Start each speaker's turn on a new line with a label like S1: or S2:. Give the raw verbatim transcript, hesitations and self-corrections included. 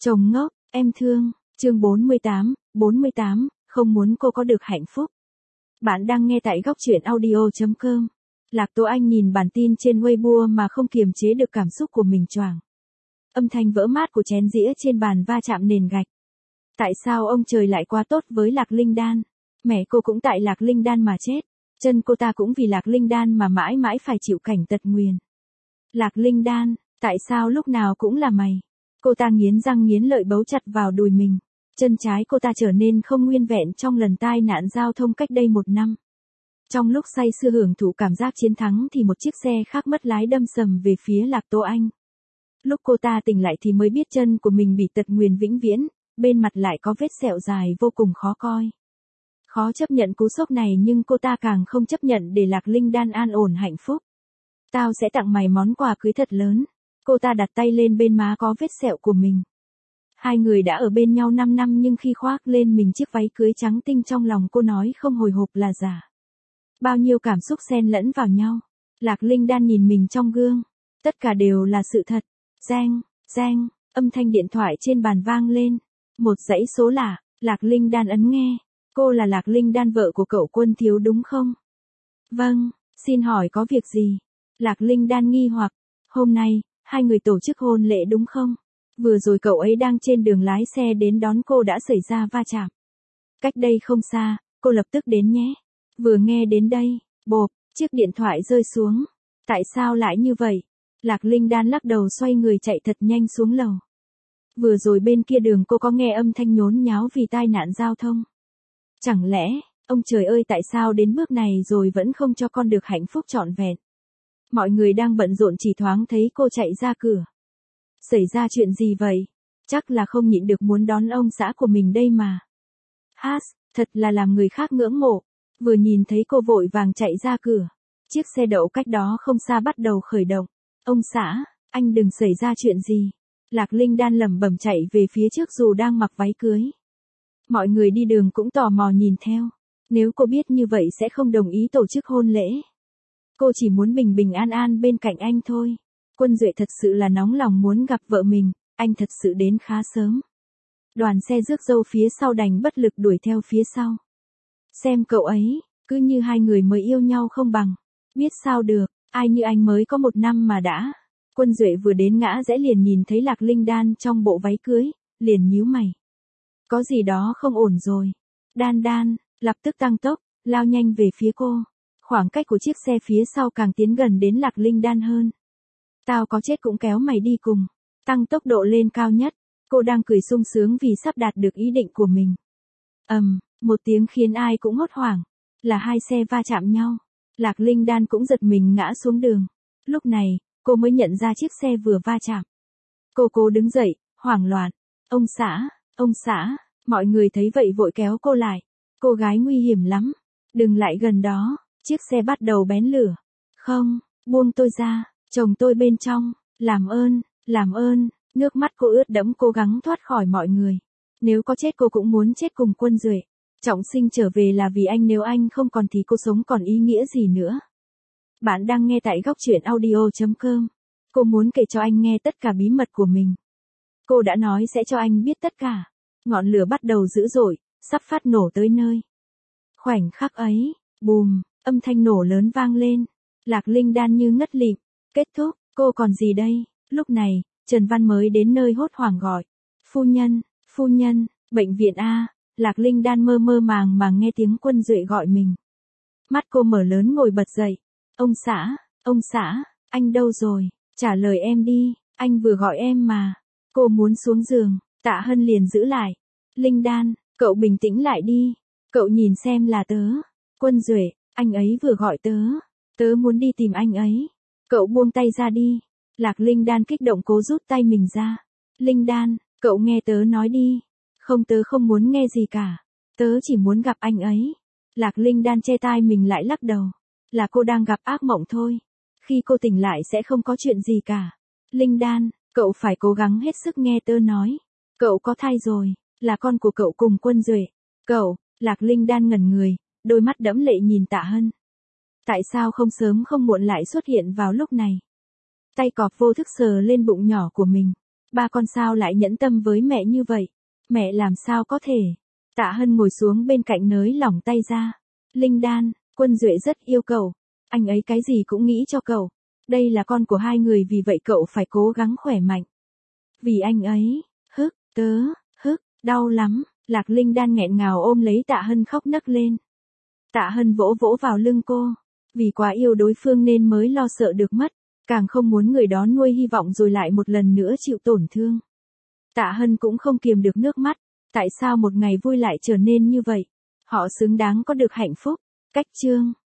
S1: Chồng ngốc, em thương, chương bốn mươi tám, bốn mươi tám, không muốn cô có được hạnh phúc. Bạn đang nghe tại góc truyện audio chấm com. Lạc Tố Anh nhìn bản tin trên Weibo mà không kiềm chế được cảm xúc của mình choàng. Âm thanh vỡ mát của chén dĩa trên bàn va chạm nền gạch. Tại sao ông trời lại quá tốt với Lạc Linh Đan? Mẹ cô cũng tại Lạc Linh Đan mà chết. Chân cô ta cũng vì Lạc Linh Đan mà mãi mãi phải chịu cảnh tật nguyền. Lạc Linh Đan, tại sao lúc nào cũng là mày? Cô ta nghiến răng nghiến lợi bấu chặt vào đùi mình. Chân trái cô ta trở nên không nguyên vẹn trong lần tai nạn giao thông cách đây một năm. Trong lúc say sưa hưởng thụ cảm giác chiến thắng thì một chiếc xe khác mất lái đâm sầm về phía Lạc Tố Anh. Lúc cô ta tỉnh lại thì mới biết chân của mình bị tật nguyền vĩnh viễn, bên mặt lại có vết sẹo dài vô cùng khó coi. Khó chấp nhận cú sốc này nhưng cô ta càng không chấp nhận để Lạc Linh Đan an ổn hạnh phúc. Tao sẽ tặng mày món quà cưới thật lớn. Cô ta đặt tay lên bên má có vết sẹo của mình. Hai người đã ở bên nhau năm năm nhưng khi khoác lên mình chiếc váy cưới trắng tinh trong lòng cô nói không hồi hộp là giả. Bao nhiêu cảm xúc xen lẫn vào nhau. Lạc Linh Đan nhìn mình trong gương. Tất cả đều là sự thật. Reng, reng, âm thanh điện thoại trên bàn vang lên. Một dãy số lạ, Lạc Linh Đan ấn nghe. Cô là Lạc Linh Đan vợ của cậu Quân Thiếu đúng không? Vâng, xin hỏi có việc gì? Lạc Linh Đan nghi hoặc. Hôm nay, hai người tổ chức hôn lễ đúng không? Vừa rồi cậu ấy đang trên đường lái xe đến đón cô đã xảy ra va chạm. Cách đây không xa, cô lập tức đến nhé. Vừa nghe đến đây, bộp, chiếc điện thoại rơi xuống. Tại sao lại như vậy? Lạc Linh Đan lắc đầu xoay người chạy thật nhanh xuống lầu. Vừa rồi bên kia đường cô có nghe âm thanh nhốn nháo vì tai nạn giao thông. Chẳng lẽ, ông trời ơi tại sao đến bước này rồi vẫn không cho con được hạnh phúc trọn vẹn? Mọi người đang bận rộn chỉ thoáng thấy cô chạy ra cửa. Xảy ra chuyện gì vậy? Chắc là không nhịn được muốn đón ông xã của mình đây mà. Hát, thật là làm người khác ngưỡng mộ. Vừa nhìn thấy cô vội vàng chạy ra cửa. Chiếc xe đậu cách đó không xa bắt đầu khởi động. Ông xã, anh đừng xảy ra chuyện gì. Lạc Linh Đan lẩm bẩm chạy về phía trước dù đang mặc váy cưới. Mọi người đi đường cũng tò mò nhìn theo. Nếu cô biết như vậy sẽ không đồng ý tổ chức hôn lễ. Cô chỉ muốn bình bình an an bên cạnh anh thôi. Quân Duệ thật sự là nóng lòng muốn gặp vợ mình, anh thật sự đến khá sớm. Đoàn xe rước dâu phía sau đành bất lực đuổi theo phía sau. Xem cậu ấy, cứ như hai người mới yêu nhau không bằng. Biết sao được, ai như anh mới có một năm mà đã. Quân Duệ vừa đến ngã rẽ liền nhìn thấy Lạc Linh Đan trong bộ váy cưới, liền nhíu mày. Có gì đó không ổn rồi. Đan Đan, lập tức tăng tốc, lao nhanh về phía cô. Khoảng cách của chiếc xe phía sau càng tiến gần đến Lạc Linh Đan hơn. Tao có chết cũng kéo mày đi cùng. Tăng tốc độ lên cao nhất. Cô đang cười sung sướng vì sắp đạt được ý định của mình. Ầm, um, một tiếng khiến ai cũng hốt hoảng. Là hai xe va chạm nhau. Lạc Linh Đan cũng giật mình ngã xuống đường. Lúc này, cô mới nhận ra chiếc xe vừa va chạm. Cô cố đứng dậy, hoảng loạn. Ông xã, ông xã, mọi người thấy vậy vội kéo cô lại. Cô gái nguy hiểm lắm. Đừng lại gần đó. Chiếc xe bắt đầu bén lửa. Không, buông tôi ra. Chồng tôi bên trong, làm ơn, làm ơn, nước mắt cô ướt đẫm cố gắng thoát khỏi mọi người. Nếu có chết cô cũng muốn chết cùng Quân Duệ. Trọng sinh trở về là vì anh, nếu anh không còn thì cô sống còn ý nghĩa gì nữa. Bạn đang nghe tại góc truyện audio chấm com. Cô muốn kể cho anh nghe tất cả bí mật của mình. Cô đã nói sẽ cho anh biết tất cả. Ngọn lửa bắt đầu dữ dội, sắp phát nổ tới nơi. Khoảnh khắc ấy, bùm, âm thanh nổ lớn vang lên. Lạc Linh Đan như ngất lịm. Kết thúc, cô còn gì đây? Lúc này, Trần Văn mới đến nơi hốt hoảng gọi. Phu nhân, phu nhân, bệnh viện A. Lạc Linh Đan mơ mơ màng màng nghe tiếng Quân Duệ gọi mình. Mắt cô mở lớn ngồi bật dậy. Ông xã, ông xã, anh đâu rồi? Trả lời em đi, anh vừa gọi em mà. Cô muốn xuống giường, Tạ Hân liền giữ lại. Linh Đan, cậu bình tĩnh lại đi. Cậu nhìn xem là tớ. Quân Duệ, anh ấy vừa gọi tớ. Tớ muốn đi tìm anh ấy. Cậu buông tay ra đi. Lạc Linh Đan kích động cố rút tay mình ra. Linh Đan, cậu nghe tớ nói đi. Không, tớ không muốn nghe gì cả. Tớ chỉ muốn gặp anh ấy. Lạc Linh Đan che tai mình lại lắc đầu. Là cô đang gặp ác mộng thôi. Khi cô tỉnh lại sẽ không có chuyện gì cả. Linh Đan, cậu phải cố gắng hết sức nghe tớ nói. Cậu có thai rồi, là con của cậu cùng Quân Duệ. Cậu, Lạc Linh Đan ngẩn người, đôi mắt đẫm lệ nhìn Tạ Hân. Tại sao không sớm không muộn lại xuất hiện vào lúc này? Tay cọp vô thức sờ lên bụng nhỏ của mình. Ba con sao lại nhẫn tâm với mẹ như vậy? Mẹ làm sao có thể? Tạ Hân ngồi xuống bên cạnh nới lỏng tay ra. Linh Đan, Quân Duệ rất yêu cậu. Anh ấy cái gì cũng nghĩ cho cậu. Đây là con của hai người vì vậy cậu phải cố gắng khỏe mạnh. Vì anh ấy, hức, tớ, hức, đau lắm. Lạc Linh Đan nghẹn ngào ôm lấy Tạ Hân khóc nấc lên. Tạ Hân vỗ vỗ vào lưng cô. Vì quá yêu đối phương nên mới lo sợ được mất. Càng không muốn người đó nuôi hy vọng rồi lại một lần nữa chịu tổn thương. Tạ Hân cũng không kiềm được nước mắt. Tại sao một ngày vui lại trở nên như vậy? Họ xứng đáng có được hạnh phúc. Cách chương